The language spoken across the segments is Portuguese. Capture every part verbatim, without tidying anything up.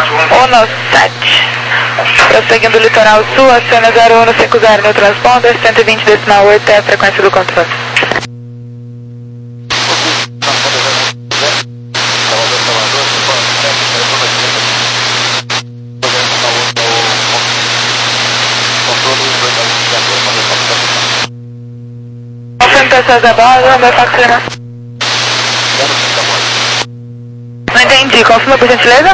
um sete. Prosseguindo o litoral sul, aciona zero um cinco zero no transponder, cento e vinte decimal oito é a frequência do controle. Pessoas a bordo, meu Fox Lima. Não entendi, confirma por gentileza?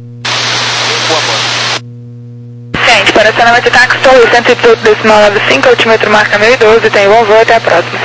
Gente, para acionamento de táxi, Torre cento e dezoito decimal noventa e cinco, altímetro marca mil e doze, tem bom voo, até a próxima.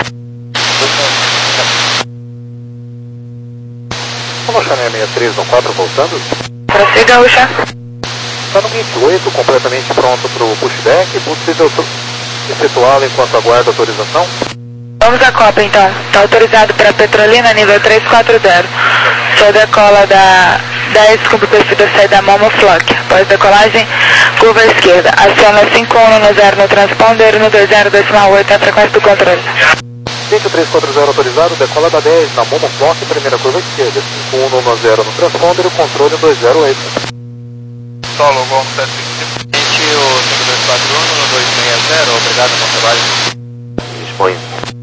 Vamos achar a sessenta e três no quatro voltando? Prossiga, Ucha. Está no vinte e oito, completamente pronto para o pushback, possível efetuá-lo enquanto aguarda autorização? Vamos à Copa então. Está autorizado para Petrolina, nível três quatro zero. Sua decola da dez cumpre o perfil da saída da Momo Flock. Após decolagem, curva à esquerda. Aciona cinco um um zero no transponder, no dois zero decimal oito é a frequência do controle. cinco três quatro zero autorizado, decola da dez na Momo Flock, primeira curva à esquerda. cinco um um zero no transponder, o controle dois zero oito. Solo, Golf sete cinco cinco, o cinco dois quatro um no dois seis zero, obrigado, bom trabalho. Dispõe.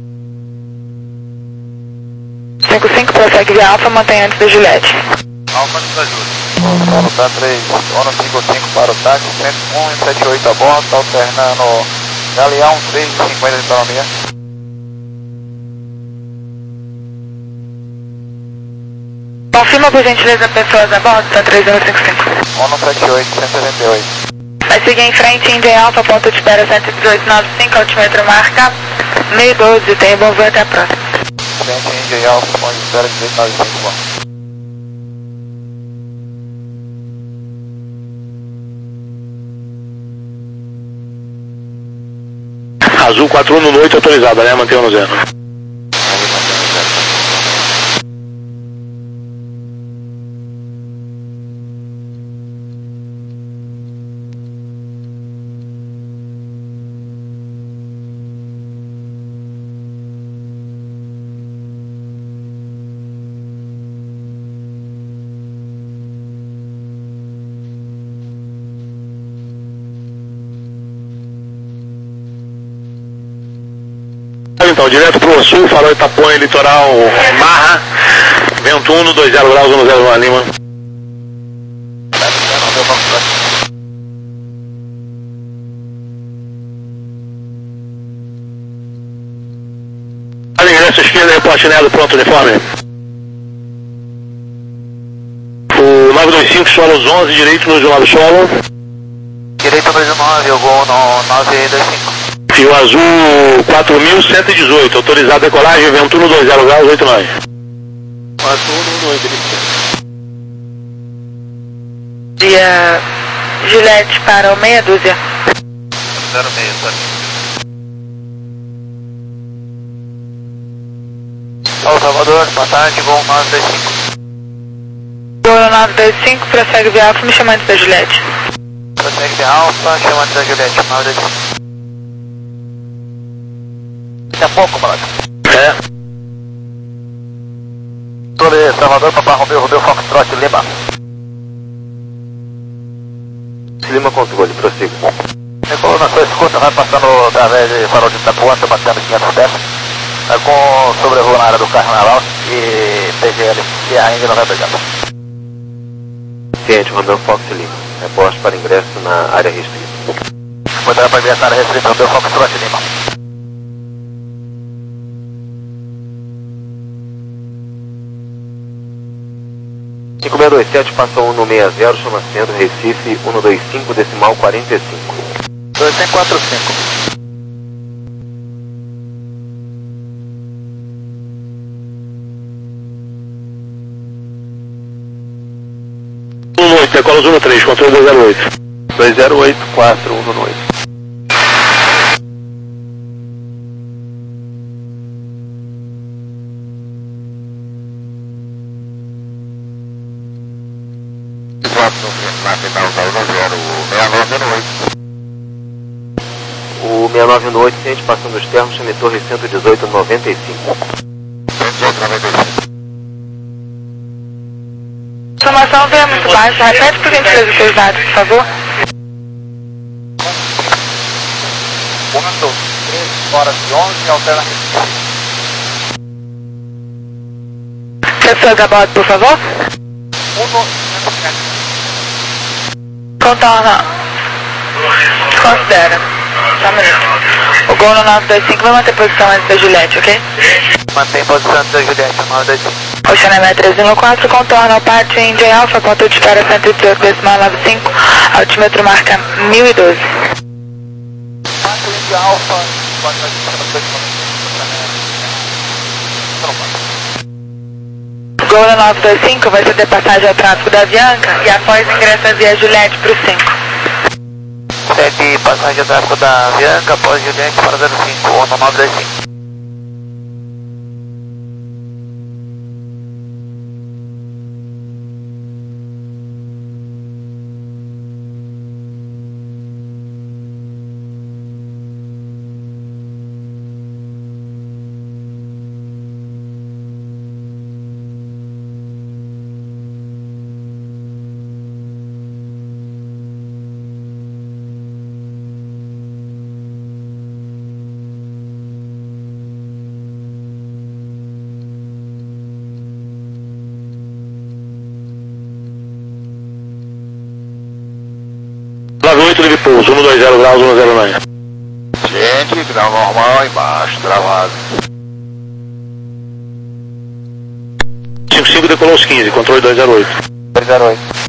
cinco cinco, prossegue via Alfa, mantém antes da Juliette. Alfa nos ajuda. Solo tá três, um cinco cinco para o táxi, cento e um e setenta e oito a bordo, tá alternando Galeão três e cinquenta de autonomia. Confirma por gentileza pessoas a bordo, tá três um cinco cinco. um sete oito, cento e setenta e oito. Vai seguir em frente, Indy Alfa, ponto de espera cento e dezoito noventa e cinco, altímetro marca mil e doze, tem bom voo, até a próxima. Frente Indy Alfa, ponto de espera dezoito noventa e cinco, bom. Azul quatro um no oito autorizado, né? Mantenha no zero. Então, direto pro sul, farol Itapuã, litoral Marra, vento um, dois zero graus, um zero Lima. Olha, ingresso esquerda, reporte Nelo, pronto, uniforme. O nove dois cinco, solos onze, direito no nove solo. Direito dois nove, eu vou no nove dois cinco. Fio azul quatro mil cento e dezoito, autorizado a decolagem, vento um, dois zero graus, oito nove. quatro um no oito, Dia Juliette para o meia dúzia. zero seis, tá? Alô, Salvador, boa tarde, voo nove dois cinco. Voo nove dois cinco, prossegue via Alfa, me chama antes da Juliette. Prossegue via Alfa, chama antes da Juliette, nove dois cinco. Daqui a pouco, Malaga. É. Torre Salvador, Papá Romeu, Romeu, Foxtrot, Lima. Lima controle, prossiga. Decolou na sua escuta, vai passando através de farol de Itapuã, tá batendo quinhentos dez. Vai com sobrevoo na área do Carnaval e P G L. E ainda não vai pegar. Ciente, Romeu Fox Lima. Reporte para ingresso na área restrita. Cuidado para ingresso na área restrita, Romeu, Foxtrot, Lima. cinco seis dois sete, passa um no seis zero, chama centro, Recife, um dois cinco, decimal quarenta e cinco. dois cinco quatro cinco. um no oito, decola um no três, controle dois zero oito. dois zero oito, quatro um no oito. O seis nove no oito, ciente, passando os termos, chame Torre cento e dezoito, noventa e cinco. Toma comunicação veio muito baixa. Repete por gentileza os seus dados, por favor. Quando três horas e onze, alternativa. Pessoas a bordo, por favor. Contorna. Considera. Só um minuto. O Gol no nove dois cinco vai manter posição antes da Juliette, ok? Mantém posição antes da Juliette, nove dois cinco. Oceanemé três um quatro, contorna o pátio Índia Alfa, ponto de espera cento e dezoito, decimal nove cinco, altímetro marca mil e doze. Pátio Índia Alfa, Gol no nove dois cinco vai ceder passagem ao tráfego da Avianca e após ingressa via Juliette para o cinco. Sete passagem de tráfego da Avianca, após Juliette para zero cinco, ou no nove dois cinco. nove oito de pouso, um dois zero graus, um zero nove. Gente, grau normal embaixo, travado. cinco cinco decolou os quinze, controle dois zero oito. dois zero oito.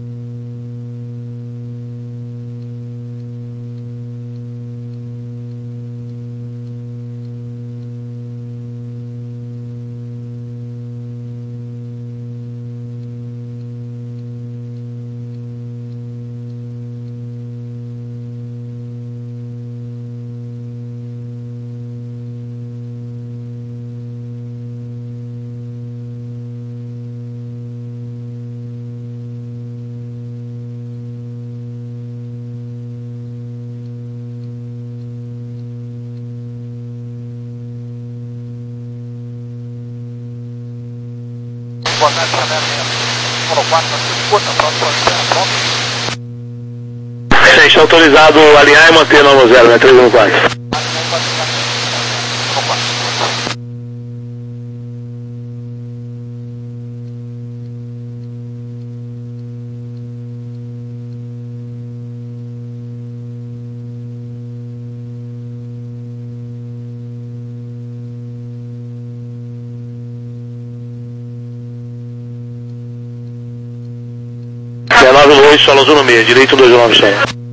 Boa tarde, número quatro, escuta, pronto, pronto. Está autorizado alinhar e manter no zero, né? três um quatro. nove dois, solo zona meia, direito dois nove solo.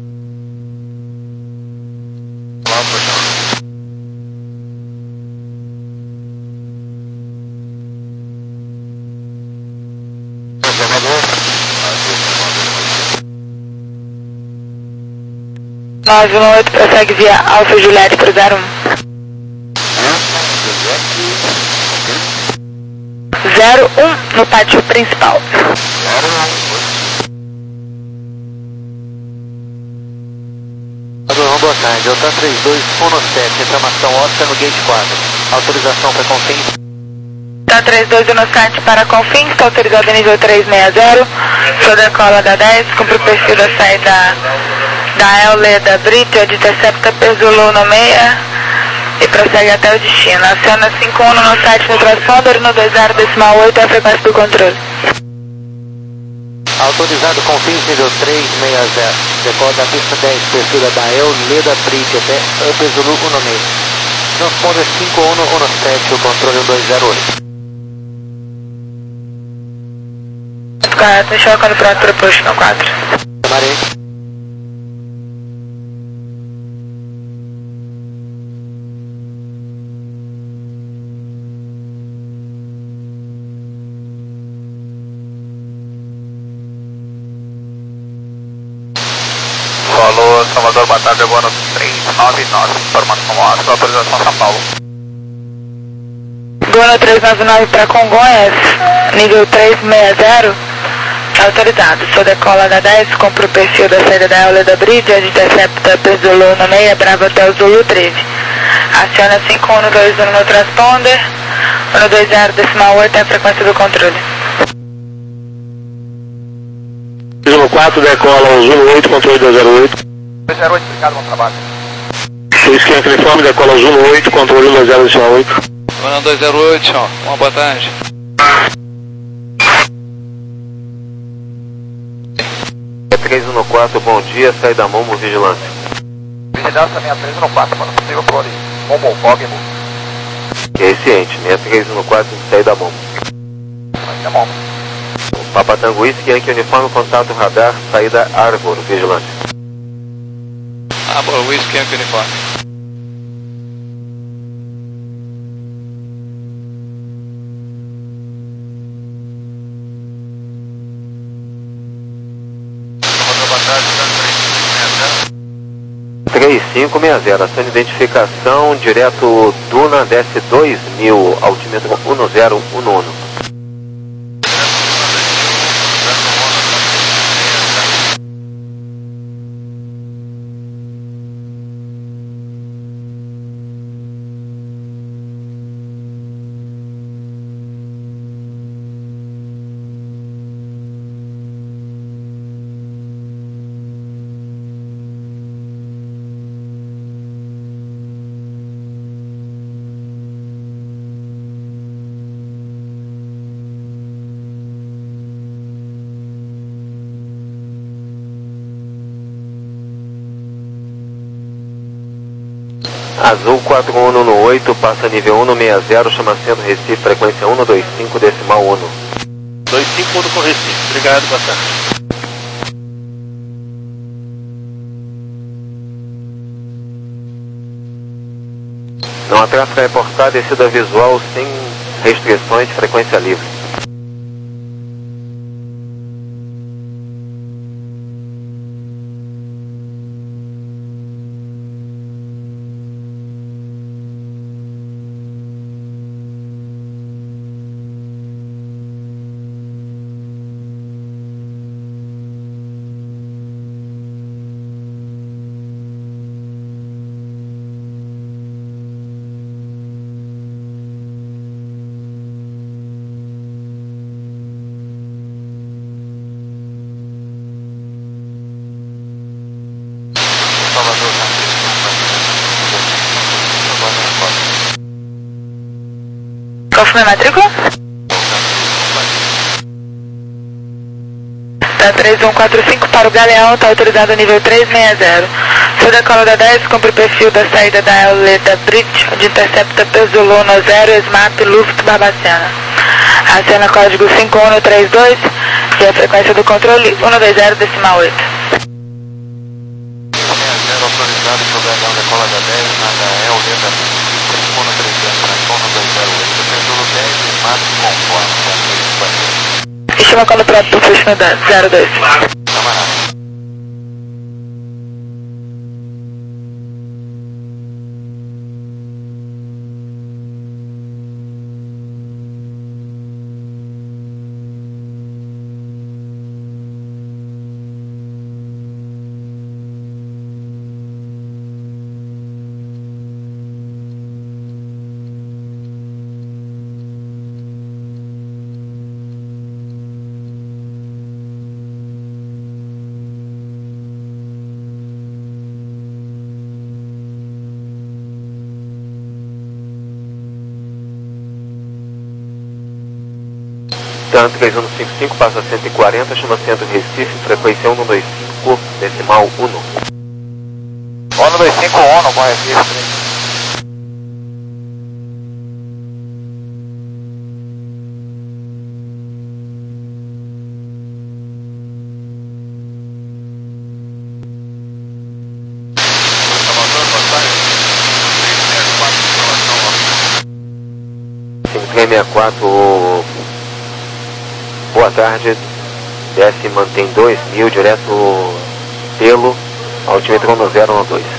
nove um oito prossegue via Alfa Juliette para o zero um. zero um no pátio principal. Boa tarde, Delta três dois um sete, reclamação ótica no gate quatro. Autorização para Confins. Delta três dois um sete para Confins, está autorizado nível trezentos e sessenta. Sou decola da dez, cumpre o perfil da saída da Euleda Brito, de intercepta Perzulu no meia e prossegue até o destino. Aciona cinco um no sete no transponder, no dois zero decimal oito é a frequência do controle. Autorizado Confins nível trezentos e sessenta, decola da pista dez, perfil da Euleda Brito até Perzulu no meia. Transponder cinco um no sete, o controle dois zero oito. Correto, me chama quando pronto para o push no quatro. Marei. Falou, Salvador, boa tarde, agora três nove nove, informação ótica, autorização São Paulo. Gono trezentos e noventa e nove para Congonhas, nível trezentos e sessenta, autorizado. Sou decola da dez, compro o perfil da saída da Euleda Brito, de intercepta Perzulu no meia, Bravo até o Zulu treze. Aciona cinco um no dois um no transponder, no dois zero decimal oito é a frequência do controle. três um quatro, decola ao Zulu oito, controle dois zero oito. dois zero oito, obrigado, bom trabalho. seis quinhentos uniforme, decola ao Zulu oito, controle dois zero oito. Mano dois zero oito, ó. Uma boa tarde. três um quatro, bom dia, saída Momo, vigilância. Vigilância minha três um quatro, quando possível, por ali. Momo, Fogmo. Que é ciente, minha três um quatro, saída Momo. Vai ser Momo. Papa Tango Whisky, Yankee uniforme, contato radar, saída Arbor, vigilância. Arbor, Whisky, Yankee uniforme. três cinco seis zero, ação de identificação, direto Duna, desce dois mil, altímetro um zero um um. Azul quatro um um oito, passa nível um seis zero, chama centro Recife, frequência um dois cinco, decimal um. dois cinco um com Recife, obrigado, boa tarde. Não há tráfego a reportar, descida visual sem restrições, frequência livre. Confirma a matrícula? Tá três um quatro cinco para o Galeão, tá autorizado nível três seis zero. Seu decola da dez, cumpre o perfil da saída da Euleta Brit, de intercepta Pesolona zero, Smap, Luft, Barbacena. Acena código cinco um três dois e a frequência do controle um dois zero, decimal oito. Autorizado para o Galeão, decola da dez, na Euleta Brit, cinco um três dois, transpon no dois zero oito, Pesolona dez, Smap, conforme. E chama quando pronto pro fecho no zero dois. Tan três um cinco cinco, passa cento e quarenta, chama centro Recife, frequência um dois cinco, decimal um. um dois cinco um, bom Recife. cinco três seis quatro, boa tarde, desce e mantém dois mil, direto pelo altímetro um zero um dois.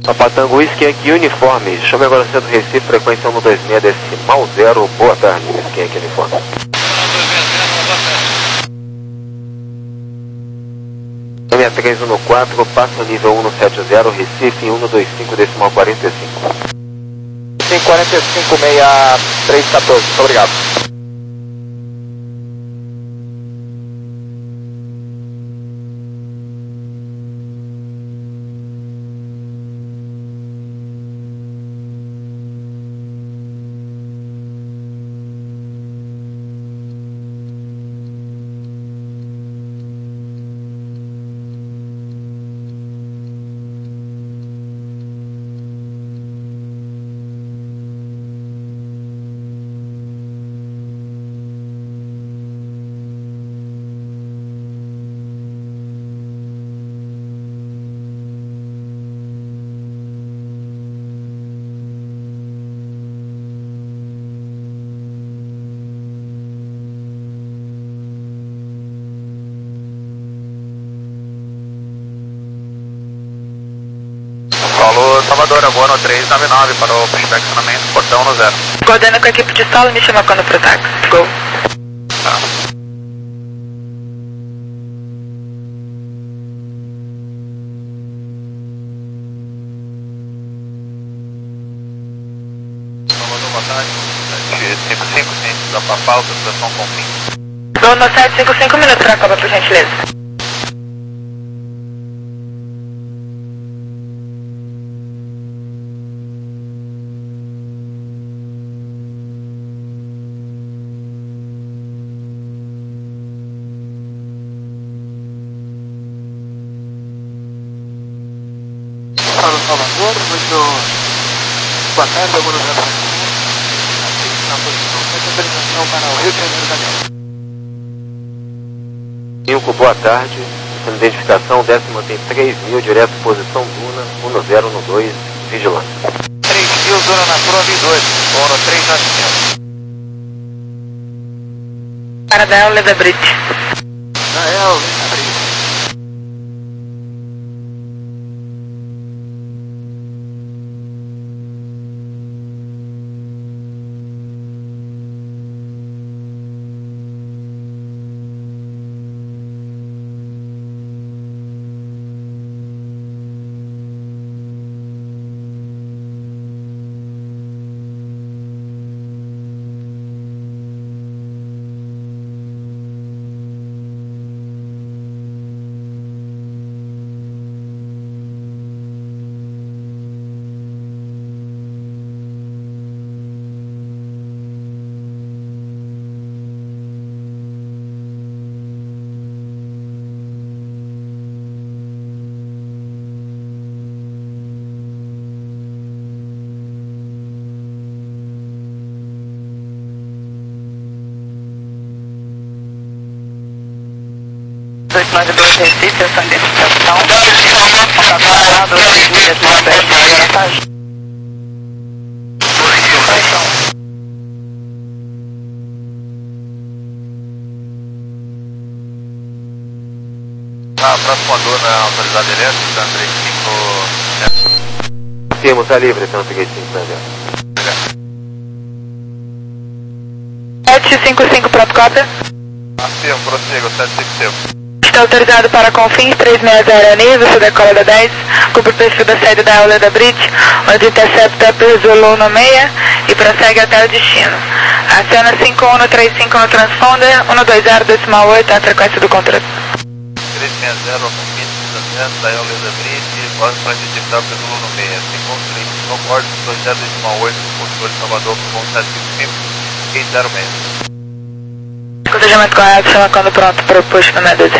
Papatango Skank Uniforme, chame agora centro Recife, frequência um dois seis decimal zero, boa tarde, Skank Uniforme. Nome três um quatro, passa nível um sete zero, Recife um dois cinco decimal quarenta e cinco. cinco quarenta e cinco, seis três quatorze, muito obrigado. Falou, Salvador, agora no três nove nove para o perfeccionamento, portão no zero. Coordena com a equipe de solo, me chama quando pro táxi. Gol. Tá. Salvador, boa tarde. sete cinco cinco, ciência da Papal, situação com fim. Gol no sete cinco cinco minutos pra Copa, por gentileza. Salvador, muito boa tarde, agora no na posição sete, autorização para o Rio de Janeiro da Guerra. cinco, boa tarde, essa identificação, décima tem três mil, direto posição Duna, um zero um dois, vigilância. três mil, Duna na prova e dois, ou no três novecentos. Para da Eule da Brit. Na Eule da Brit. dois nove dois Recife, essa identificação. Está parado, decimal dez, boa tarde. Ah, próximo Duna é autorizado elétrica, três cinco. Firmo, tá livre, então três cinco, né, sete cinco cinco, pronto, cópia. Afirmo, prossiga, sete cinco cinco. Está autorizado para Confins, três seis zero nível, você decola da dez, cumpre o perfil da sede da Eule da Brit, onde intercepta Perzolo no seis e prossegue até o destino. Aciona cinco um três cinco no transponder, um dois zero decimal oito, a frequência do controle. três seis zero, Confins, da Eule da Brit, pode para interceptar Perzolo no seis, cinco um três cinco, corte, dois zero decimal oito, controle Salvador, com sete cinco cinco, quinze zero seis. Cotejamento correto, chama quando pronto para o push no Medusa.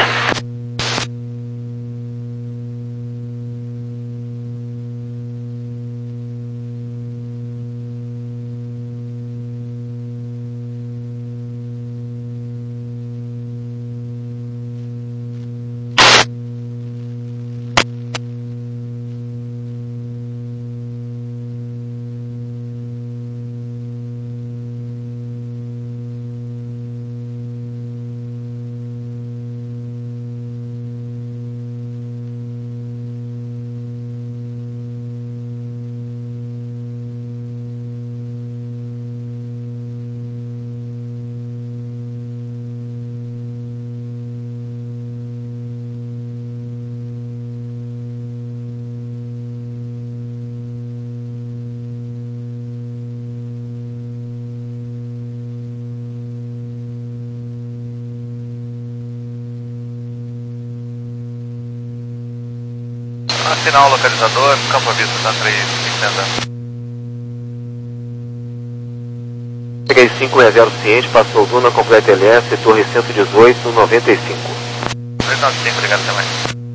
Sinal localizador, campo à vista da três cinquenta. três cinco seis zero ciente, passou Duna, completa L S, torre cento e dezoito, noventa e cinco. três nove cinco, ligado também.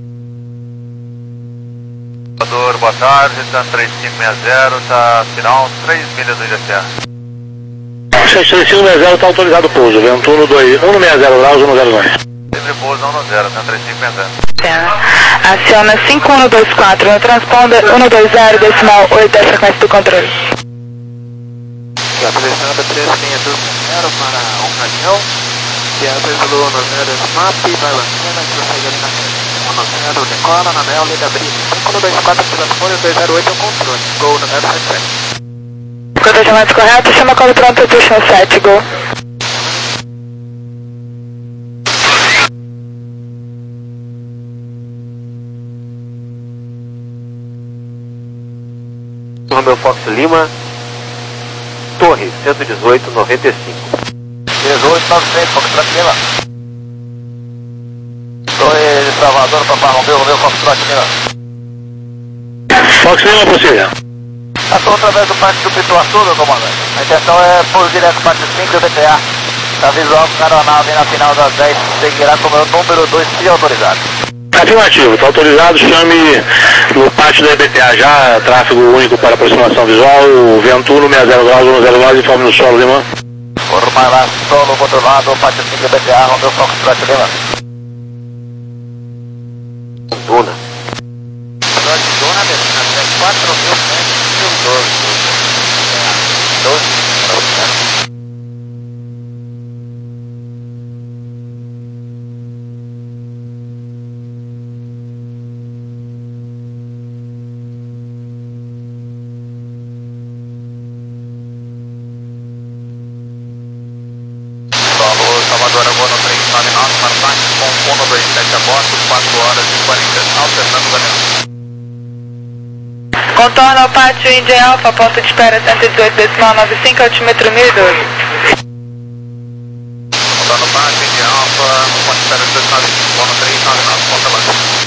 Salvador, boa tarde, tá três cinco seis zero, tá sinal três milhas do I G C A. três cinco seis zero está autorizado o pouso, vento um dois um sessenta graus, um zero dois. Livre pouso um zero, tá três cinco seis zero. Aciona cinco um dois quatro no transponder um dois zero decimal oito da frequência do controle. Apresentando três seis dois zero para um caminhão, que é pelo um zero S M A P, vai lançando, que você ali na frente. um zero decola, na Neo, liga brisa. cinco um dois quatro, telefone, dois zero oito é o controle. Gol no zero sete sete. Contagiamento correto, chama quando pronto, puxa no sete, gol. Romeo Fox Lima, torre cento e dezoito, noventa e cinco. dezoito nove seis, Foxtrot Lima. Torre de Salvador, Papai Romeu, Romeu Foxtrot Lima. Fox Lima, possível. Passou através do parque do Pituaçu, meu comandante. A intenção é pouso direto parte cinco do B T A. Está visual com a aeronave na final das dez, seguirá com o meu número dois, se autorizado. Afirmativo, está autorizado, chame no pátio da E B T A já, tráfego único para aproximação visual, vento um sessenta graus, um zero nove, informe no solo, Lima. Forma lá, solo, modulado, pátio cinco do B T A, Romeu Foxtrot Lima. Duna. Duna, destina quatro mil cento e doze. doze. Salvador, agora no três nove nove, Martins com um dois sete a bordo, quatro horas e quarenta, alternando da manhã. Contorna o pátio India Alpha, ponto de espera cento e dezoito decimal noventa e cinco, altímetro mil e doze. Contorna o pátio India Alpha, ponto de espera cento e noventa e cinco, no três nove nove, ponta baixa.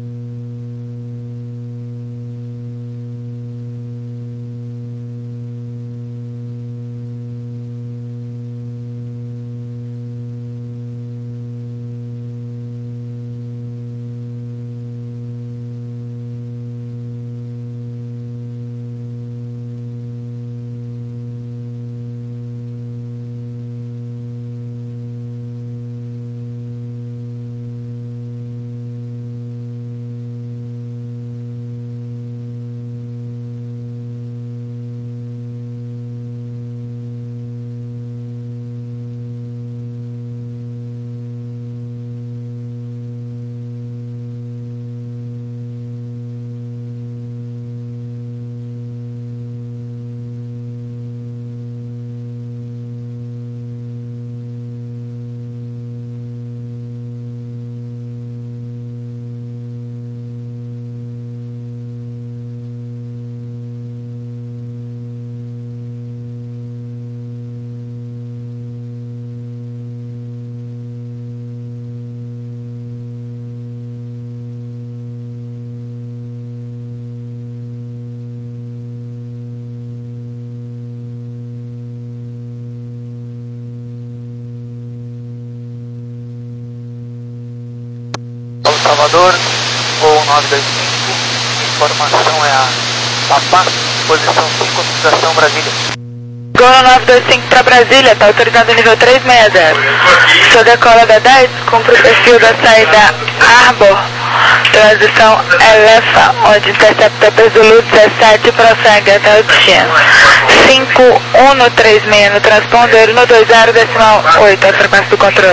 Salvador, ou nove dois cinco, informação é a Papá, posição cinco, utilização Brasília. Gol nove dois cinco para Brasília, está autorizado nível três seis zero. Sua decola da dez, cumpre o perfil da saída Arbor, transição Elefa, onde intercepta Zulu dezessete e prossegue até o destino. cinco um três seis no transponder, um dois zero decimal oito, a frequência do controle.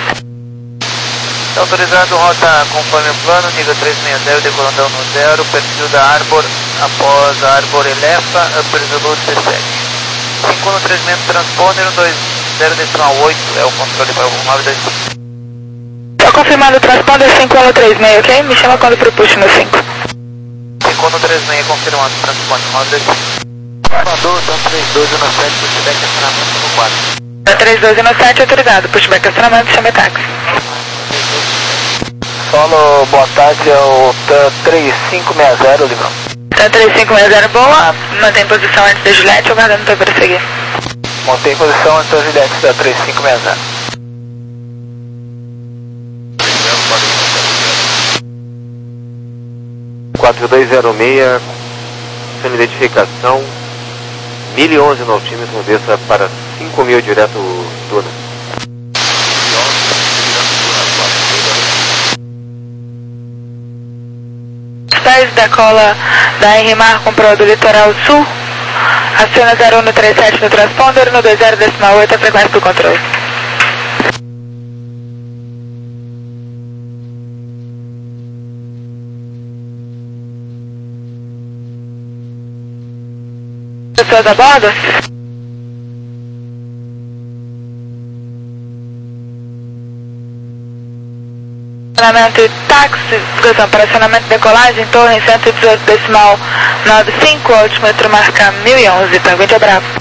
Está autorizado rota conforme o plano, nível três seis zero, decolando no zero, perfil da Arbor, após a Arbor Elefa, Upper Zulu dezessete. cinco um três seis no transponder, um dois zero decimal oito, é o controle para o nove dois cinco. Estou confirmando o transponder cinco um três seis, ok? Me chama quando pro push no cinco. cinco um três seis, confirmando o transponder nove dois cinco. Salvador, então três dois um sete, pushback acionamento no quatro. três dois um sete, autorizado, pushback acionamento, chame táxi. Solo, boa tarde, é o T A três cinco seis zero, Livrão. T A três cinco seis zero, boa. Mantém posição antes da Juliette, aguardando para prosseguir. Mantém posição antes da Juliette, T A três cinco seis zero. quatro dois zero seis, sem identificação, mil e onze no altímetro, desça para cinco mil direto Duna. Pés da cola da R Mar comprou do litoral sul, aciona zero um no trinta e sete no transponder, no dois zero decimal oito a frequência do controle. Pessoas a bordo? Acionamento e táxi, discussão para acionamento e decolagem, torre cento e dezoito decimal noventa e cinco, altímetro marca mil e onze, pergunta é Bravo.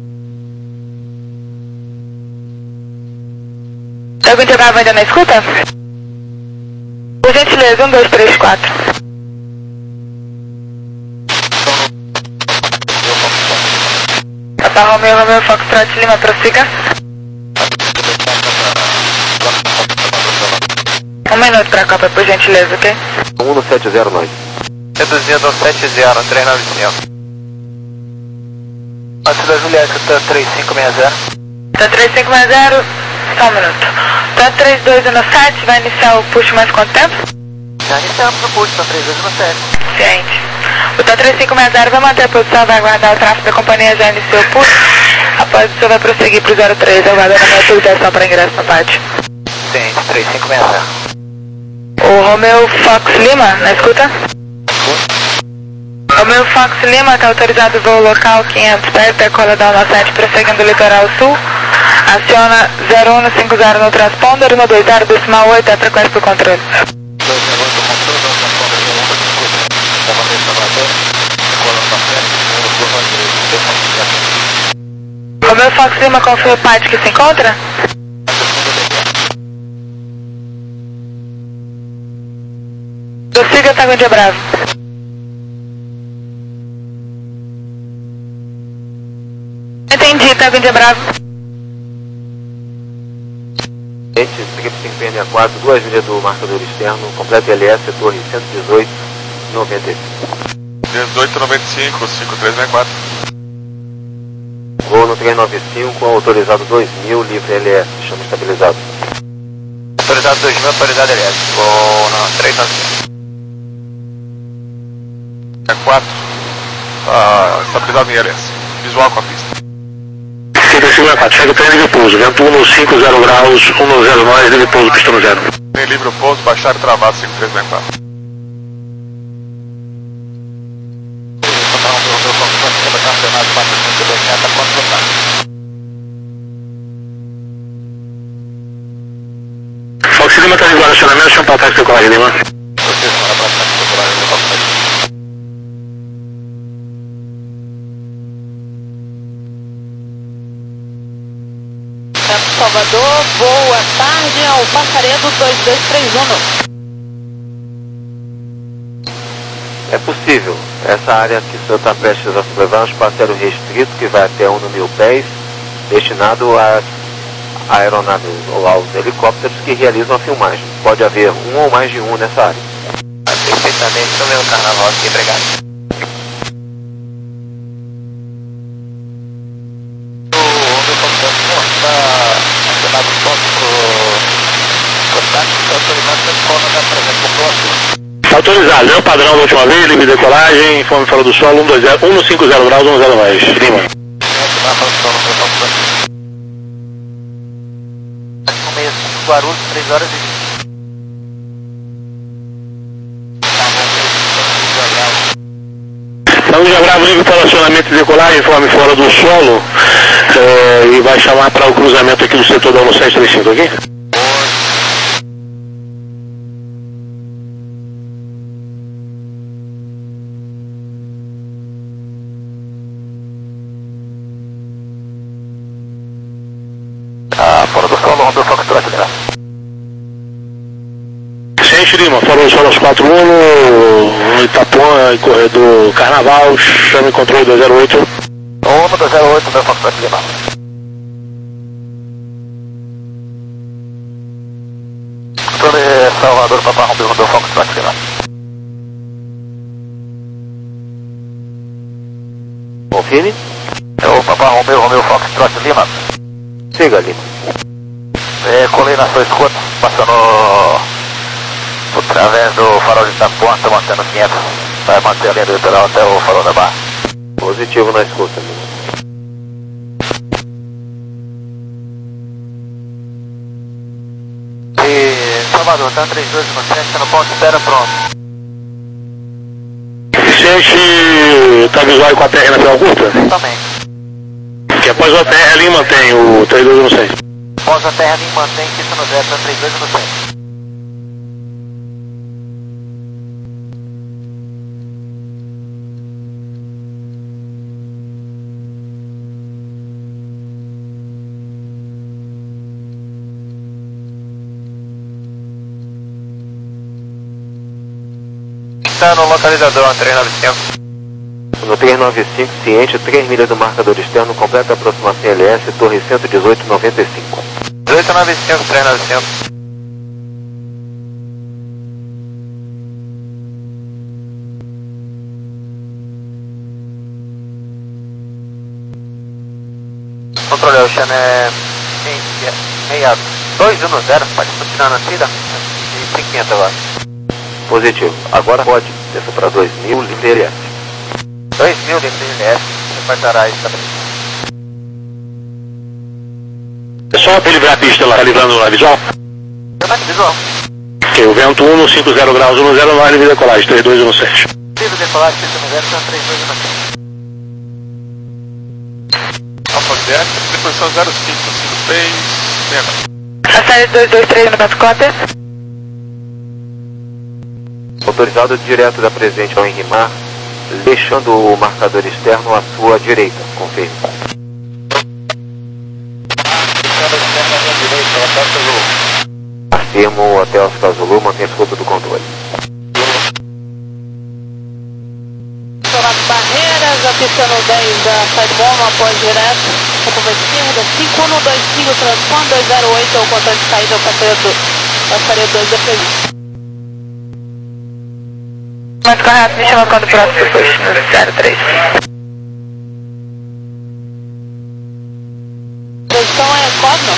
Pergunta é Bravo ainda na escuta? Por gentileza, um, dois, três, quatro. Papa Romeo, Romeo, Foxtrot, Lima, prossiga. Um minuto para a Copa, por gentileza, ok? um no sete zero nove. Reduzido sete zero, três nove cinco. Antes da Juliette, T A três cinco seis zero. T A três cinco seis zero, só um minuto. T A três dois um sete, vai iniciar o push mais quanto tempo? Já iniciamos o push, T A três dois um sete. Ciente. O T A três cinco seis zero vai manter a posição, vai aguardar o tráfego da companhia, já iniciou o push. Após o senhor vai prosseguir para o zero três, aguardando a minha autorização para ingresso na parte. Ciente, três cinco seis zero. O Romeo Fox Lima, na escuta? Romeo Fox Lima, está autorizado o voo local quinhentos pés, decola da um sete, prosseguindo o litoral sul. Aciona zero um no cinco zero no transponder, no dois zero decimal oito, é a frequência do controle. Romeo Fox Lima, confirma o parte que se encontra? Prossiga, Taguindia Bravo. Entendi, Taguindia Bravo. Gente, Trip cinco P N quatro, duas milhas do marcador externo, completo L S, torre cento e dezoito, noventa e cinco. dezoito noventa e cinco, cinco três seis quatro. Voo no três nove cinco, autorizado dois mil, livre L S, chama estabilizado. Autorizado dois mil, autorizado L S. Vou no três nove cinco. É quatro. Tá estabilizado em L S. Visual com a pista. cinco cinco quatro, chega para livre pouso, vento um no cinco zero graus, um no zero nove, livre pouso, pista no zero. Tem livre o pouso, baixar e travado, cinco três seis quatro. Fox Lima está ligado ao acionamento, chama para o táxi do Colégio Lima. Salvador, boa tarde ao Passaredo dois dois três um. É possível. Essa área que o senhor está prestes a sobrevoar é um espaço aéreo restrito que vai até um mil pés, destinado a aeronaves ou aos helicópteros que realizam a filmagem. Pode haver um ou mais de um nessa área. Perfeitamente, estou vendo o carnaval aqui, obrigado. Autorizado, mesmo padrão da última vez, livre decolagem, fome fora do solo, um dois zero, um no cinco zero graus, um zero mais. Lima. Guarulhos, três horas e vinte. Então já grava livre para acionamento e decolagem, fome fora do solo, é, e vai chamar para o cruzamento aqui do setor da um sete três cinco, ok? Ah, fora do solo, Romeo Foxtrot, né? Presidente Lima, falou só nos quatro um no Itapuã, em corredor Carnaval, chame controle dois zero oito. um dois zero oito, meu Foxtrot Lima. Controle Salvador, Papa Romeu, meu Foxtrot Lima. Confirme. É o Papa Romeu, Romeu Foxtrot Lima. Siga, Lima. É, colei na sua escuta, passando através do farol de Itapuã, estou mantendo quinhentos. Vai manter a linha do litoral até o farol da Barra. Positivo na escuta, Lima. E Salvador, tá três dois no sete, tá no ponto de espera, pronto. Vicente, tá visual com a T R na final curta? Também. Que após a T R ali mantém o três dois no seis. Após a terra em mantém, pista no zero, tá três dois no sete. Está no localizador, três nove cinco. No três nove cinco, ciente, três milhas do marcador externo, completa aproximação L S, torre cento e dezoito, noventa e cinco. dezoito nove cinco, três nove cinco. Controle, o chame é seis dois um zero, pode continuar na tira? E tem quinhentos agora. Positivo. Agora pode. Desça para dois mil, livre L S. dois mil livre L S, repartirá isso também. É só para livrar a pista lá, tá livrando a visual? Levante visual. Ok, o vento um no cinco zero graus, um zero nove, livre decolagem, três dois um sete. Livre decolagem, pista no zero, são três dois um sete. Alfa zero, posição zero cinco, cinco três, lembra. A série dois dois três no Pascota. Autorizado direto da presente ao enrimar, deixando o marcador externo à sua direita. Confirme. Afirmo o Hotel Oscar Zulu, mantém a escuta do controle. Barreiras, a pista no dez da Sidebomb, após direto, a curva esquerda, cinco um dois cinco, transpond dois zero oito, é o controle de saída, o passaria dois D P. Muito correto, me chama quando o próximo push no zero três. Posição é Cosmo.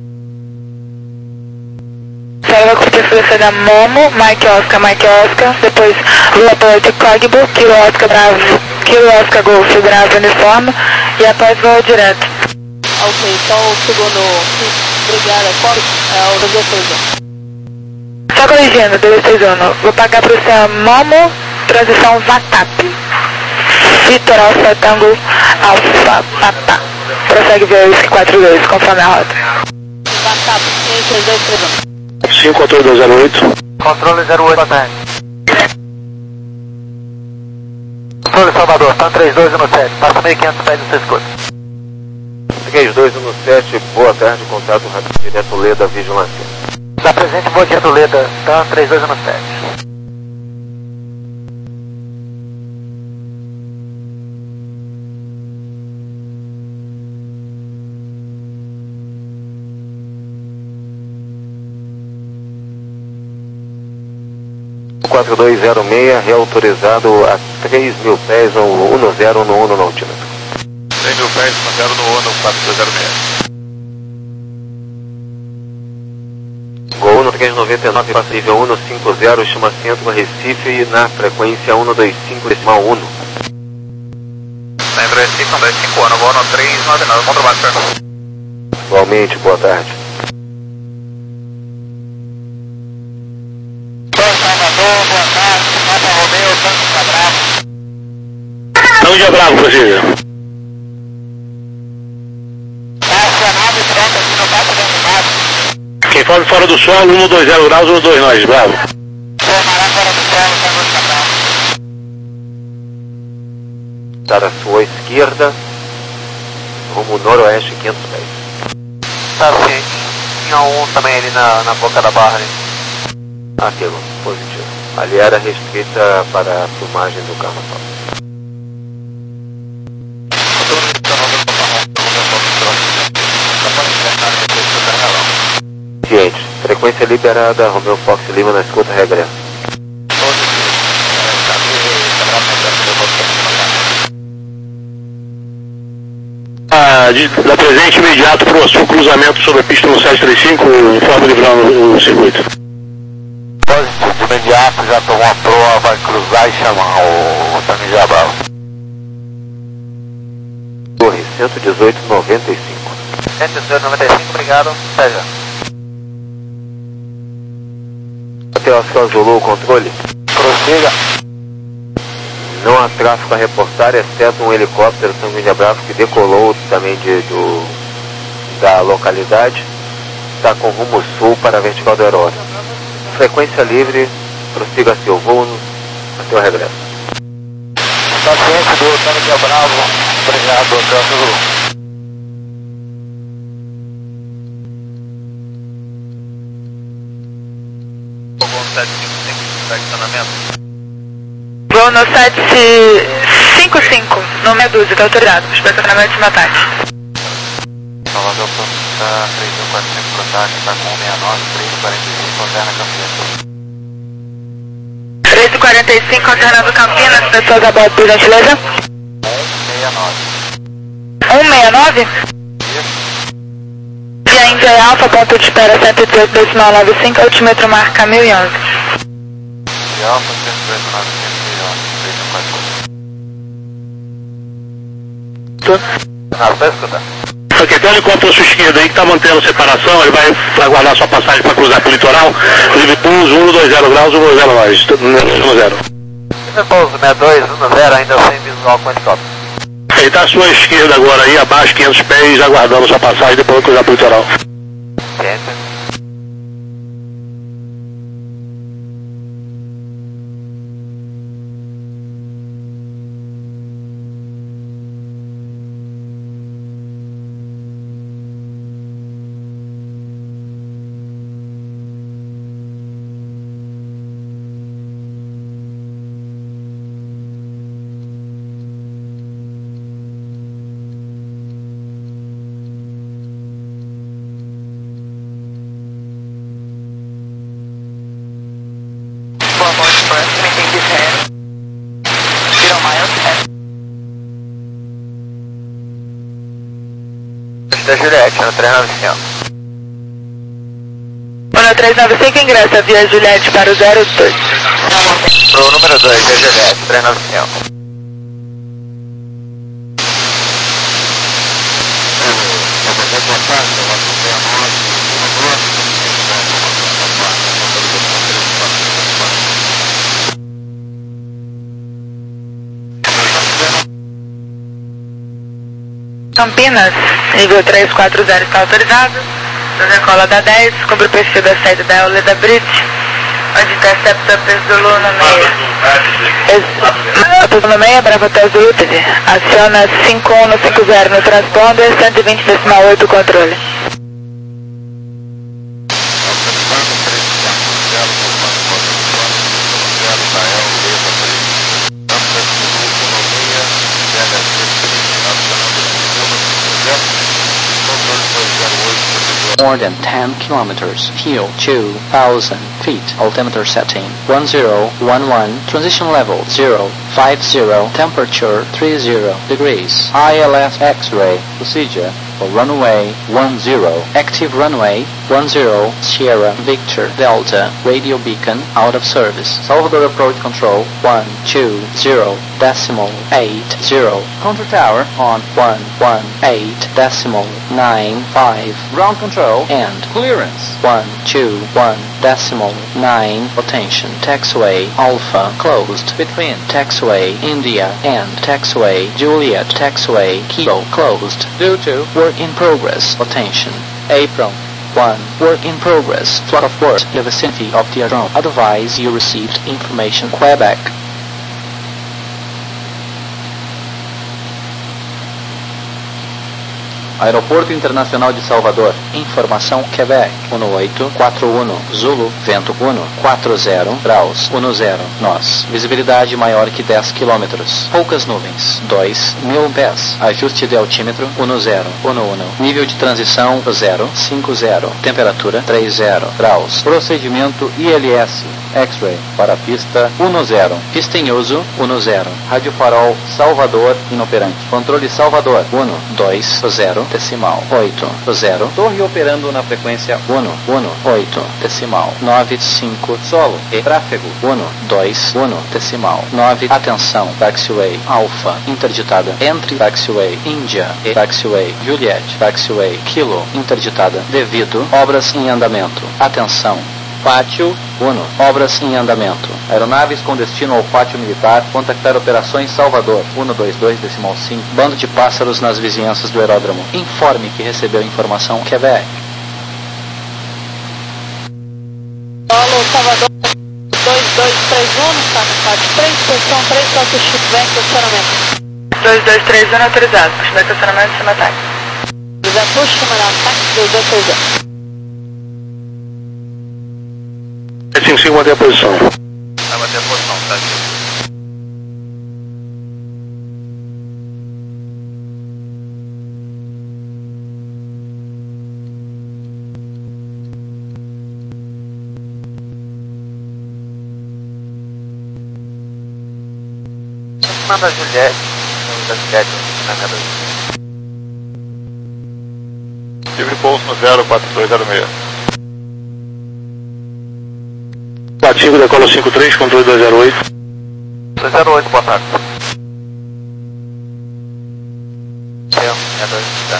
Agora vai curtir a frequência da Momo, Mike Oscar, Mike Oscar, depois Lula Bird Cogbo, Kilo Oscar Bravo, Kilo Oscar Golf Bravo Uniforme e após voo direto. Ok, só o segundo. Obrigada, Cosmo, é o dezesseis. Só corrigindo, dezesseis um. Vou pagar para o seu Momo, transição V A T A P. Vitor Alfa Tango Alfa Papa. Prossegue via Whisky quatro dois, conforme a rota. V A T A P, três dois três um. cinco controle dois zero oito. Controle zero oito, boa tarde. Controle Salvador, tá três dois um sete, passa mil e quinhentos pés no seu escudo. três dois um sete, boa tarde, contato rápido direto Leda Vigilância. Da presente, boa dia do Leda, tá três dois um sete. quatro dois zero seis, reautorizado a três mil pés ao um zero no Uno Nautilus. três mil pés, um zero no Uno, quatro dois zero seis. Gol Uno três noventa e nove, passível Uno cinquenta, chama centro Recife na frequência um dois cinco decimal um. Centro Recife, um dois cinco Uno, Gol Uno três nove nove, contra o Master. Igualmente, boa tarde. Tango de Bravo, prossiga. Quem fala fora do solo, um dois zero graus, um dois nós, Bravo. Para a sua esquerda, rumo noroeste, quinhentos pés. Tá, ciente. Tinha um também ali na, na boca da barra ali. Aquilo, positivo. Ali era restrita para a filmagem do carro top. Ciente. Frequência liberada, Romeo Fox Lima na escuta regressa. Ah, de, da presente imediato para o seu cruzamento sobre a pista no sete três cinco, informe livrando o circuito. Positivo, de imediato já tomou a proa, vai cruzar e chamar o Tony Jabal. Torre cento e dezoito noventa e cinco. cento e dezoito noventa e cinco, obrigado, até já. Até Oscar Zulu, controle. Prossiga. Não há tráfego a reportar, exceto um helicóptero Sanguínea Bravo que decolou também de, do, da localidade. Está com rumo sul para a vertical do aeródromo. Frequência livre, prossiga seu voo até o regresso. Paciente do Sanguínea Bravo, obrigado, Oscar Zulu. sete cinco cinco, estacionamento. Vou no sete cinco cinco, no meia dúzia, está autorizado. Estacionamento de Matati. Salvador, está três mil e quatrocentos Protag, está com um seis nove, três quarenta e cinco, alterna Campinas. três e quarenta e cinco, alternando Campinas, pessoas a bordo, por gentileza. um seis nove. um seis nove? Via Índia Alfa, ponto de espera cento e dezoito decimal noventa e cinco, altímetro marca mil e onze. E Alfa cento e dezoito novecentos e onze, três mil e quatrocentos. Ah, está escutando? Ok, tem um helicóptero à sua esquerda aí que está mantendo separação, ele vai aguardar sua passagem para cruzar para o litoral, livre pouso um dois zero graus, um zero nós, um zero. Livre pouso sessenta e dois, um zero, ainda sem visual com helicóptero. Ele está à sua esquerda agora aí, abaixo, quinhentos pés, aguardando sua passagem, depois vai cruzar para o litoral. Ciente. Da Juliette, no três nove cinco. No três nove cinco, ingressa via Juliette para o zero dois. Pro número dois, da Juliette, três nove cinco. Campinas, nível três quatro zero está autorizado. Da decola da dez, cumpre o perfil da sede da Euler da Brit, onde intercepta Zulu no meio. No meio, Bravo Hotel Zulu, aciona cinco um no cinco zero no transponder, cento e vinte decimal oito controle. More than ten kilometers, hill two thousand feet, altimeter setting one zero one one, transition level zero five zero, temperature thirty degrees, I L S X-ray, procedure for runway one zero, active runway one zero, Sierra Victor Delta, radio beacon out of service, Salvador approach control one two zero decimal eight zero, control tower on one one eight decimal nine five, ground control and clearance one two one decimal nine, attention, taxiway Alpha closed between taxiway India and taxiway Juliet, taxiway Kilo closed due to work in progress, attention, April one, work in progress, flood of work in the vicinity of the aerodrome, otherwise you received information Quebec. Aeroporto Internacional de Salvador. Informação Quebec. um oito quatro um Zulu. Vento um quatro zero graus. um zero nós. Visibilidade maior que dez quilômetros. Poucas nuvens. dois mil pés. Ajuste de altímetro um zero um um. Nível de transição zero cinco zero. Temperatura trinta graus. Procedimento I L S. X-Ray para a pista um zero. Pista em uso um zero. Rádio farol Salvador inoperante. Controle Salvador um dois zero decimal oito zero. Torre operando na frequência um um oito decimal nove cinco solo e tráfego um dois um decimal nove. Atenção, taxiway Alpha interditada entre taxiway Índia e taxiway Juliet, taxiway Kilo interditada devido obras em andamento. Atenção, Pátio um. Obras em andamento. Aeronaves com destino ao pátio militar. Contactar operações Salvador um dois dois decimal cinco. Bando de pássaros nas vizinhanças do aeródromo. Informe que recebeu informação Quebec. Solo Salvador dois dois três um, tá no pátio três, posição três, só que o chipback do estacionamento. dois dois três um autorizado. Chipback do estacionamento, cima ataque. Desatou, chama na ataque, dois dois três um. sete cinco cinco, manter a posição. Vai manter a posição, tá aqui. Manda a Juliette, da Juliette, na cada Livre pouso no zero quatro dois zero seis. quatro cinco, decola cinco três, controle dois zero oito. dois zero oito, boa tarde. É, é dois, tá.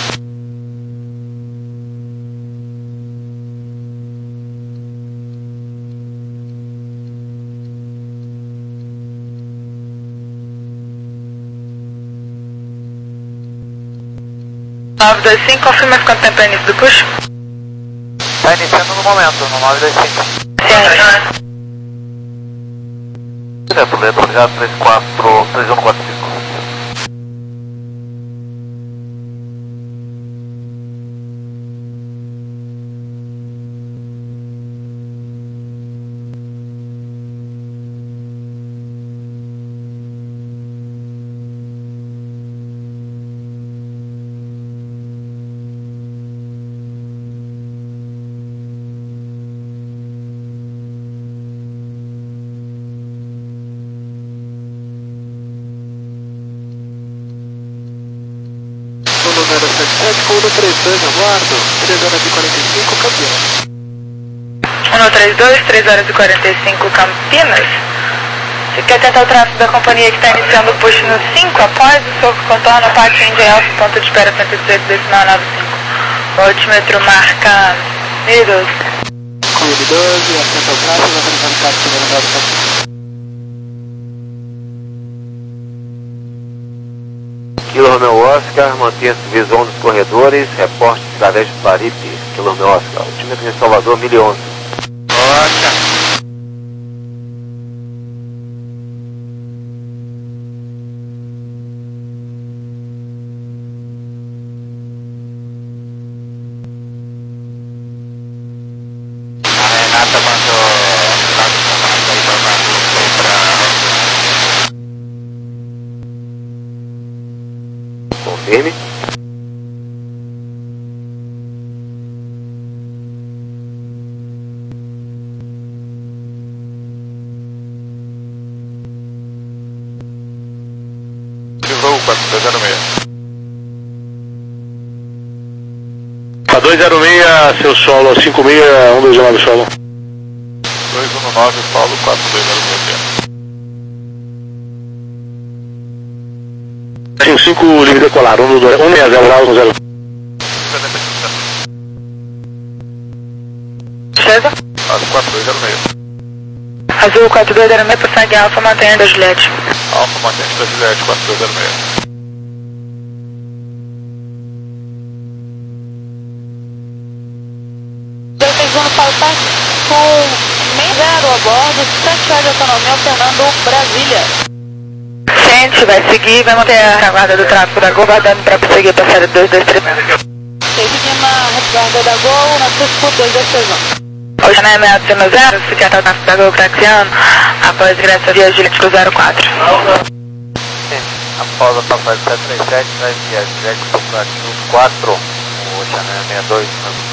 nove dois cinco, confirma quanto tempo é início do push? Tá iniciando no momento, no nove dois cinco. Sim. Direto, letra, obrigado, três quatro, três um quatro cinco. Número sete sete, Fundo três dois, aguardo, três horas e quarenta e cinco, Campinas. um três dois, três horas e quarenta e cinco, Campinas. Você quer tentar o tráfego da companhia que está iniciando o push no cinco, após o soco contorno, pátio Índia Alfa, ponto de espera cento e dezoito, decimal nove cinco. O altímetro marca middle. Clube doze, atento ao tráfego, apresentando carro primeiro grau do Campinas. Kilo Romeo Oscar, mantenha-se visão dos corredores, reporte Cidadeste Paripe. Kilo Romeo Oscar, altímetro de Salvador mil e onze. Rocha. A Renata mandou Confirme. Livrou quatro dois zero seis. Para dois zero seis, seu solo, cinco seis, um dois nove solo. dois um nove, Paulo, quatro dois zero seis. cinco cinco, livre decolar, um seis zero graus, um zero. Beleza? quatro dois zero seis. Azul quatro dois zero seis, por sangue Alfa, mantenha da Juliette. Alfa, mantente da Juliette, quatro dois zero seis. dois três um para o táxi com meio zero a bordo, sete horas de autonomia, alternando Brasília. Sim. frente, vai seguir, vai manter a guarda do tráfego da Gol, guardando para prosseguir para a série dois dois três. Seguindo a guarda da Gol, na Cisco dois dois três um. Hoje na M zero zero, se quer estar o tráfego da Gol taxiando, após ingresso via Gilete zero quatro. Após a passagem sete três sete, vai via Gilete quatro, o Chanel sessenta e dois.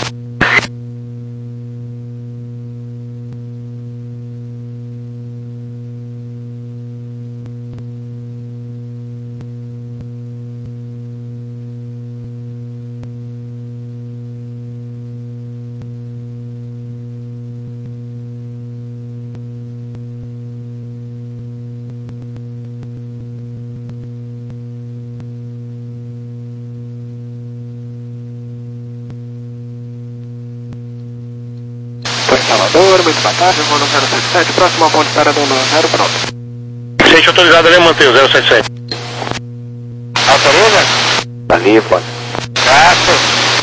Salvador, muito boa tarde, voo no zero sete sete, próximo ao ponto de espera do zero, pronto. Gente autorizado ali, manter o zero sete sete. Autoriza? Ali, pode. Gato.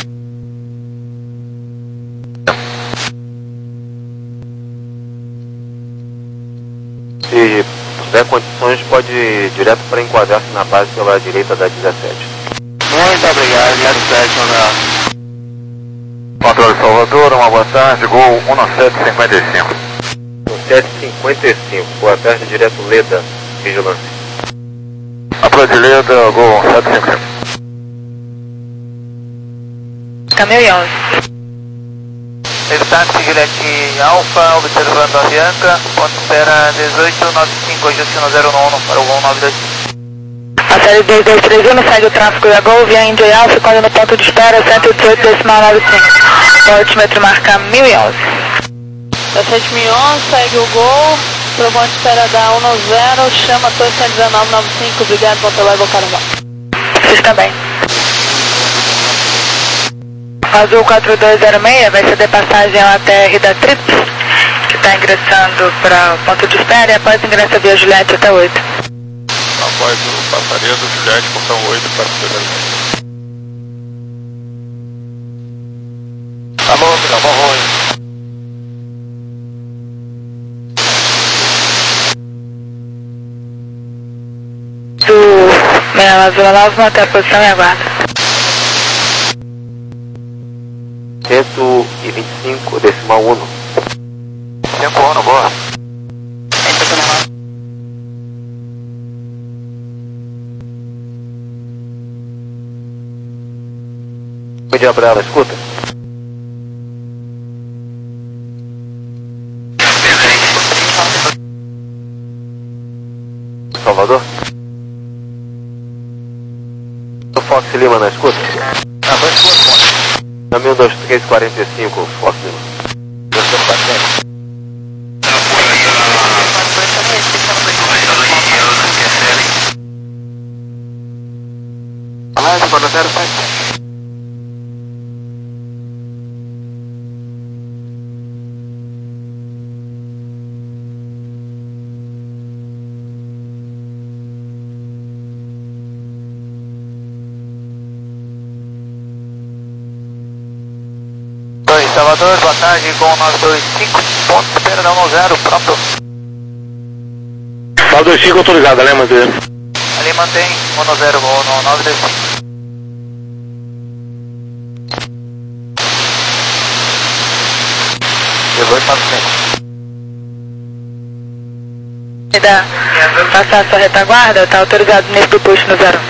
Se tiver condições, pode ir direto para enquadrar-se na base pela direita da dezessete. Muito obrigado, zero sete, Manuel. Controle Salvador, uma boa tarde, Gol um sete cinco cinco. um sete cinquenta e cinco, boa tarde, direto Leda, vigilância. Após Leda, Gol um sete cinco cinco. Caminho e onze. Ele táxi Gilete Alfa, observando a Bianca, ponto de espera dezoito noventa e cinco, ajuste no zero um para o Gol nove dois. A série dois dois três um segue o tráfego da Gol via India Alfa, quando no ponto de espera cento e dezoito decimal noventa e cinco. O altímetro marca mil e onze. Da sete mil e onze, segue o Gol, pro ponto de espera da um zero, chama Torre cento e dezenove noventa e cinco, obrigado, Montelar e Bocarambá. Vocês também. Azul quatro dois zero seis vai ceder passagem ao A T R da Trips, que está ingressando para o ponto de espera e após ingresso via Juliette até oito. Após o passaria do Juliette, portão oito para o Federal. Alô, Bravo ruim. Do meia Azul nove, manter a posição e aguarda. cento e vinte e cinco, decimal um. cinco um, boa. Foi de Abrela, escuta. Salvador? O Fox Lima na escuta? Ah, vai escuta. Caminho dois três quarenta e cinco, Fox Lima. dois três quatro cinco. Alá, agora zero sete sete. Salvador, boa tarde, Gol nove dois cinco, ponto de espera da um zero, pronto. nove dois cinco autorizado, ali manter. Ali mantém, um zero, Gol no nove dois cinco. dezoito para frente. E dá passar a sua retaguarda, está autorizado nesse do posto no zero.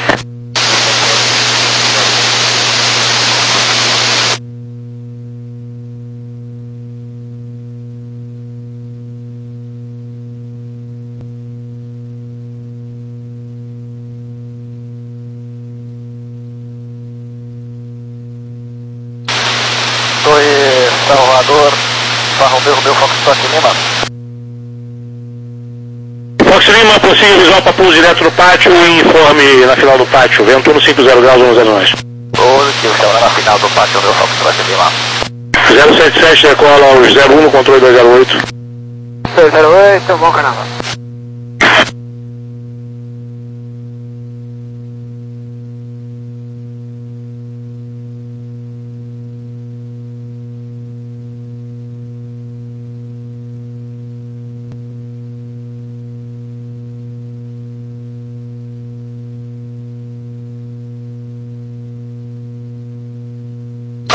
Torre Salvador, Romeu, Romeu, Fox Lima. Fox Lima, prossiga visual para pouso direto no pátio e informe na final do pátio. Ventuno cinco zero graus, um zero nove. Positivo, chama na final do pátio, Romeu, Fox Lima. zero sete sete decola aos zero um no controle dois zero oito. dois zero oito, bom carnaval.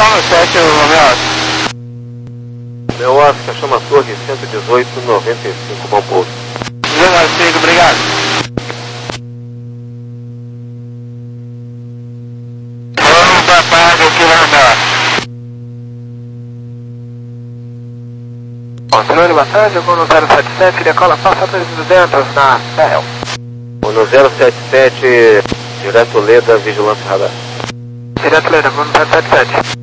nove sete, Romeo. Meu Oscar, chama a torre cento e dezoito, noventa e cinco, bom pouso. noventa e cinco, obrigado. Vamos pra paz aqui, Romeo. Barcelona, boa tarde, eu vou no zero sete sete, decola passa três duzentos na Serra. No zero sete sete, direto Leda, vigilância radar. Direto Leda, vou no zero sete sete.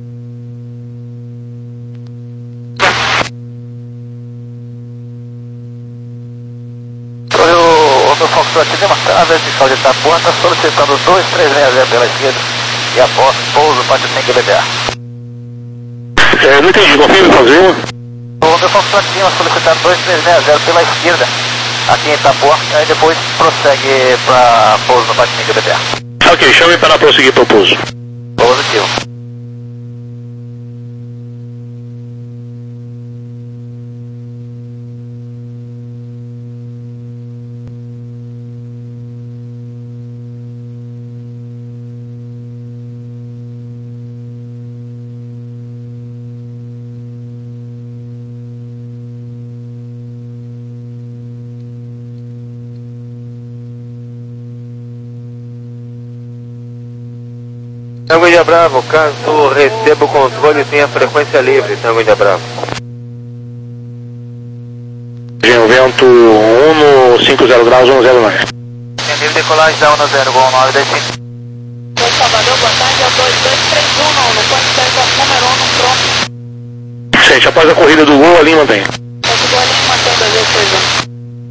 Oi, o, o meu Foxtrot Lima, a vertical de Itapuã está solicitando dois três seis zero pela esquerda e após pouso para o B T A. É, não entendi, confirme, Fazil. O meu Foxtrot Lima solicitando dois três seis zero pela esquerda aqui em Itapuã, e aí depois prossegue para pouso no batimento do B T A. Ok, chame para prosseguir para o pouso. Positivo. Tango India Bravo, caso receba o controle, tenha frequência livre, Tango India Bravo. Vento um no cinco zero graus, um zero nove. Nível de decolagem da um no zero, gol nove dez cinco. Oi, Salvador, boa tarde, é o dois dois três um no ponto dez, número um no pronto. Gente, após a corrida do gol, ali mantém. Conseguiu ali mantendo a dois três um.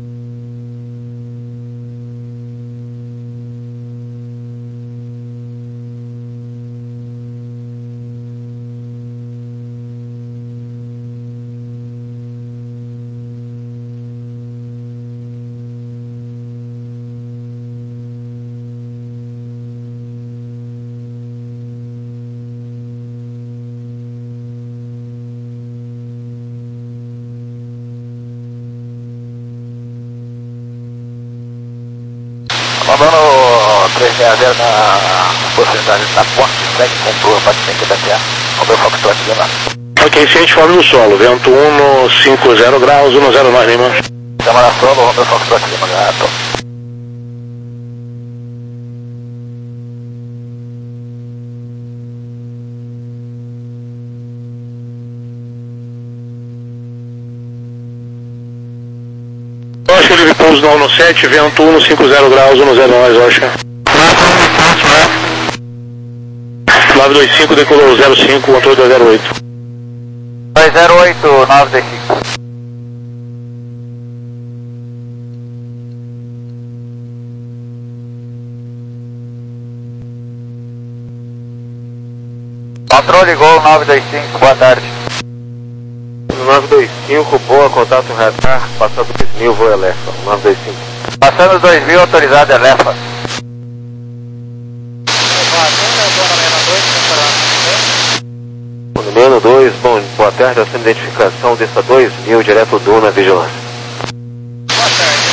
Mandando três seis zero na proximidade da ponte, segue com o batimento do B T A, o meu Foxtrot Lima. Ok, ciente forma no solo, vento um no cinco zero graus, um no zero nove Lima. Chama na solo, o meu Foxtrot Lima, gato. Oscar, livre pouso no um no sete, vento um no cinco zero graus, um no zero nove, Oscar. nove dois cinco, decolou zero cinco, controle dois zero oito. dois zero oito, nove dois cinco. Controle Gol nove dois cinco, boa tarde. nove dois cinco, boa, contato radar, passando dois mil, voo Elefa, nove dois cinco. Passando dois mil, autorizado Elefa. Menos dois, bom, boa tarde, essa identificação dessa dois mil, direto do na vigilância. Boa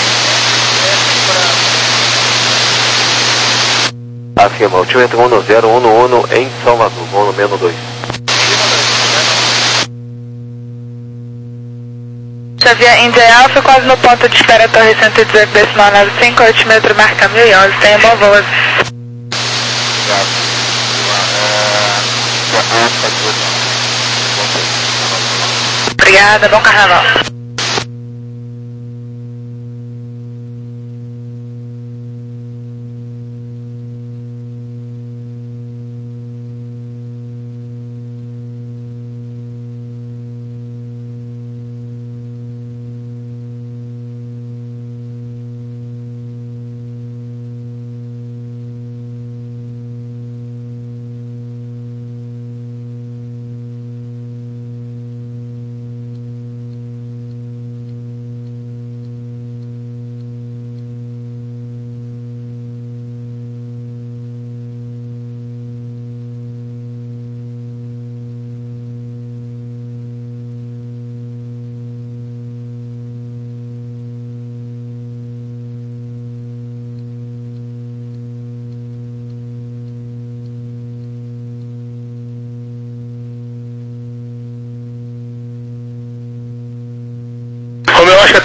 tarde. Afirma, o time entrou no zero um no um no em Salvador, voo no menos dois. Xavier India Alpha, quase no ponto de espera, torre cento e dezoito, decimal nove cinco, altimetro marca mil e onze, tenha bom voo. Obrigada, bom carnaval.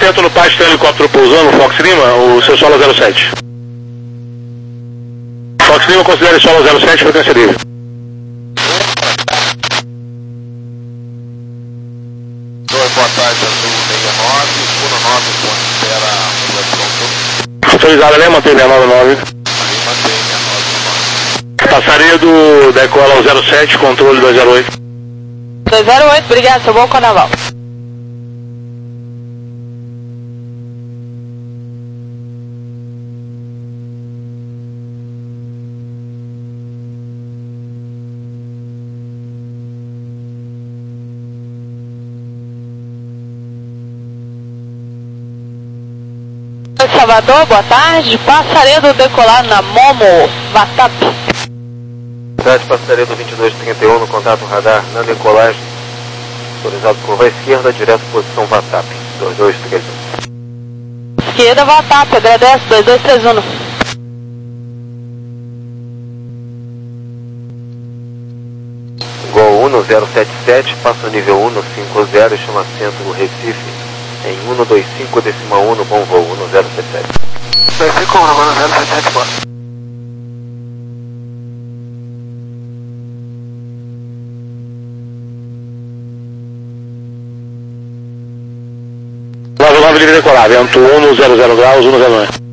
atento no pátio, tem um helicóptero pousando, Fox Lima, o seu solo zero sete. Fox Lima, considere solo zero sete, frequência livre. Dois, boa tarde, Azul sessenta e nove, Uno nove, ponto, espera, Lua pronto. Autorizado ali, mantém sessenta e nove. Ali mantém sessenta e nove. Passaria do decola ao zero sete, controle dois zero oito. dois zero oito, obrigado, seu bom carnaval. Salvador, boa tarde. Passaredo decolar na Momo, Vatap. Cidade Passaredo vinte e dois trinta e um no contato radar na decolagem. Autorizado curva à esquerda, direto posição Vatap. dois dois três um. Esquerda, Vatap, agradece, dois dois três um. Gol um zero sete sete, passa o nível um cinco zero e chama centro Recife. Em um dois cinco decimal um, bom voo, um zero sete sete. dois cinco um, agora zero sete sete, bora. nove nove livre decolar, vento um zero zero graus, um zero nove.